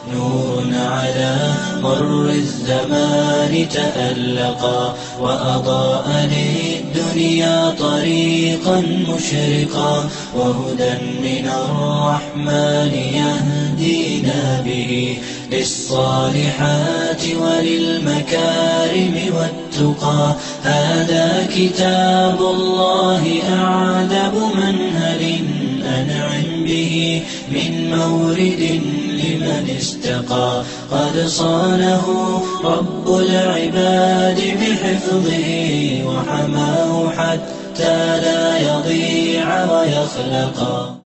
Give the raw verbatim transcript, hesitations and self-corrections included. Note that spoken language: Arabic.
نور على مر الزمان تألقا، وأضاء للدنيا طريقا مشرقا، وهدى من الرحمن يهدينا به للصالحات وللمكارم والتقى. هذا كتاب الله أعذب منهل أنعم به من مورد لمن استقى. قد صانه رب العباد بحفظه، وحماه حتى لا يضيع ويخلقا.